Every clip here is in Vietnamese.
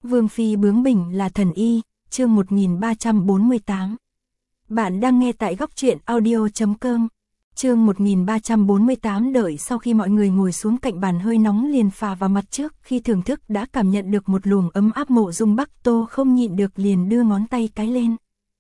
Vương phi bướng bỉnh là thần y, chương 1348. Bạn đang nghe tại góc truyện audio.com. Chương 1348. Đợi sau khi mọi người ngồi xuống cạnh bàn hơi nóng liền phà vào mặt trước, khi thưởng thức đã cảm nhận được một luồng ấm áp. Mộ Dung Bắc Tô không nhịn được liền đưa ngón tay cái lên.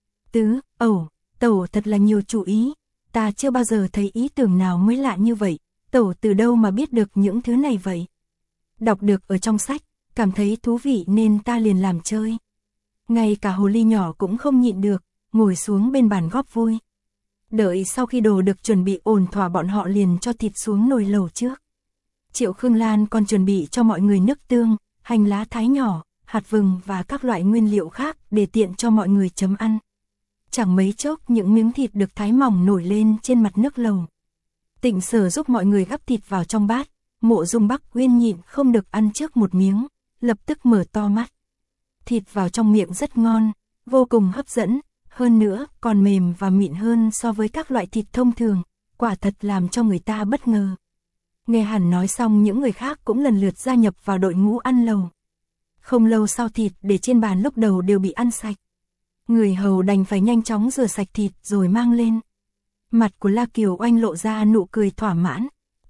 Tẩu thật là nhiều chủ ý, ta chưa bao giờ thấy ý tưởng nào mới lạ như vậy, tẩu từ đâu mà biết được những thứ này vậy? Đọc được ở trong sách, cảm thấy thú vị nên ta liền làm chơi. Ngay cả hồ ly nhỏ cũng không nhịn được, ngồi xuống bên bàn góp vui. Đợi sau khi đồ được chuẩn bị ổn thỏa, bọn họ liền cho thịt xuống nồi lẩu trước. Triệu Khương Lan còn chuẩn bị cho mọi người nước tương, hành lá thái nhỏ, hạt vừng và các loại nguyên liệu khác để tiện cho mọi người chấm ăn. Chẳng mấy chốc những miếng thịt được thái mỏng nổi lên trên mặt nước lẩu. Tịnh Sở giúp mọi người gắp thịt vào trong bát. Mộ Dung Bắc Uyên nhịn không được ăn trước một miếng, lập tức mở to mắt. Thịt vào trong miệng rất ngon, vô cùng hấp dẫn, hơn nữa còn mềm và mịn hơn so với các loại thịt thông thường, quả thật làm cho người ta bất ngờ. Nghe hắn nói xong, những người khác cũng lần lượt gia nhập vào đội ngũ ăn lẩu. Không lâu sau, thịt để trên bàn lúc đầu đều bị ăn sạch. Người hầu đành phải nhanh chóng rửa sạch thịt rồi mang lên. Mặt của La Kiều Oanh lộ ra nụ cười thỏa mãn.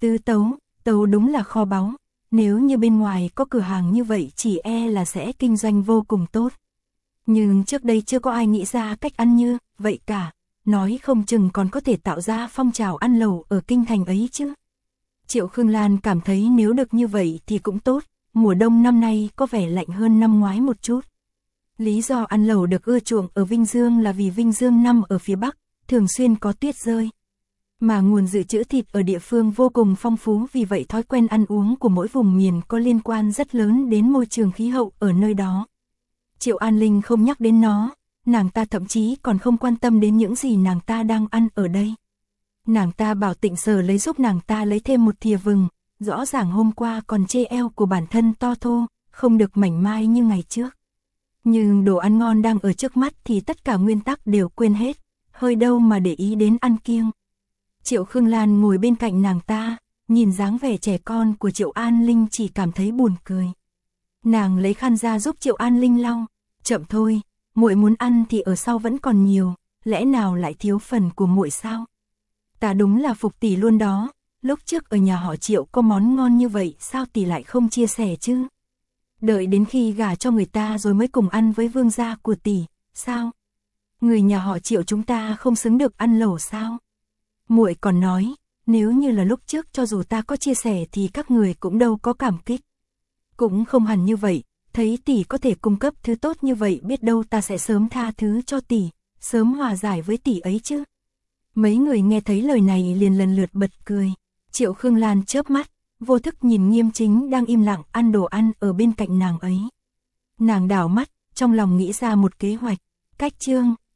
Tấu đúng là kho báu, nếu như bên ngoài có cửa hàng như vậy chỉ e là sẽ kinh doanh vô cùng tốt. Nhưng trước đây chưa có ai nghĩ ra cách ăn như vậy cả, nói không chừng còn có thể tạo ra phong trào ăn lẩu ở kinh thành ấy chứ. Triệu Khương Lan cảm thấy nếu được như vậy thì cũng tốt, mùa đông năm nay có vẻ lạnh hơn năm ngoái một chút. Lý do ăn lẩu được ưa chuộng ở Vinh Dương là vì Vinh Dương nằm ở phía Bắc, thường xuyên có tuyết rơi. Mà nguồn dự trữ thịt ở địa phương vô cùng phong phú, vì vậy thói quen ăn uống của mỗi vùng miền có liên quan rất lớn đến môi trường khí hậu ở nơi đó. Triệu An Linh không nhắc đến nó, nàng ta thậm chí còn không quan tâm đến những gì nàng ta đang ăn ở đây. Nàng ta bảo Tịnh Sở lấy giúp nàng ta lấy thêm một thìa vừng, rõ ràng hôm qua còn chê eo của bản thân to thô, không được mảnh mai như ngày trước. Nhưng đồ ăn ngon đang ở trước mắt thì tất cả nguyên tắc đều quên hết, hơi đâu mà để ý đến ăn kiêng. Triệu Khương Lan ngồi bên cạnh nàng ta, nhìn dáng vẻ trẻ con của Triệu An Linh chỉ cảm thấy buồn cười. Nàng lấy khăn ra giúp Triệu An Linh lau, chậm thôi, muội muốn ăn thì ở sau vẫn còn nhiều, lẽ nào lại thiếu phần của muội sao? Ta đúng là phục tỷ luôn đó, lúc trước ở nhà họ Triệu có món ngon như vậy sao tỷ lại không chia sẻ chứ? Đợi đến khi gả cho người ta rồi mới cùng ăn với vương gia của tỷ, sao? Người nhà họ Triệu chúng ta không xứng được ăn lẩu sao? Muội còn nói, nếu như là lúc trước cho dù ta có chia sẻ thì các người cũng đâu có cảm kích. Cũng không hẳn như vậy, thấy tỷ có thể cung cấp thứ tốt như vậy biết đâu ta sẽ sớm tha thứ cho tỷ, sớm hòa giải với tỷ ấy chứ. Mấy người nghe thấy lời này liền lần lượt bật cười. Triệu Khương Lan chớp mắt, vô thức nhìn Nghiêm Chính đang im lặng ăn đồ ăn ở bên cạnh nàng ấy. Nàng đảo mắt, trong lòng nghĩ ra một kế hoạch. Cách chương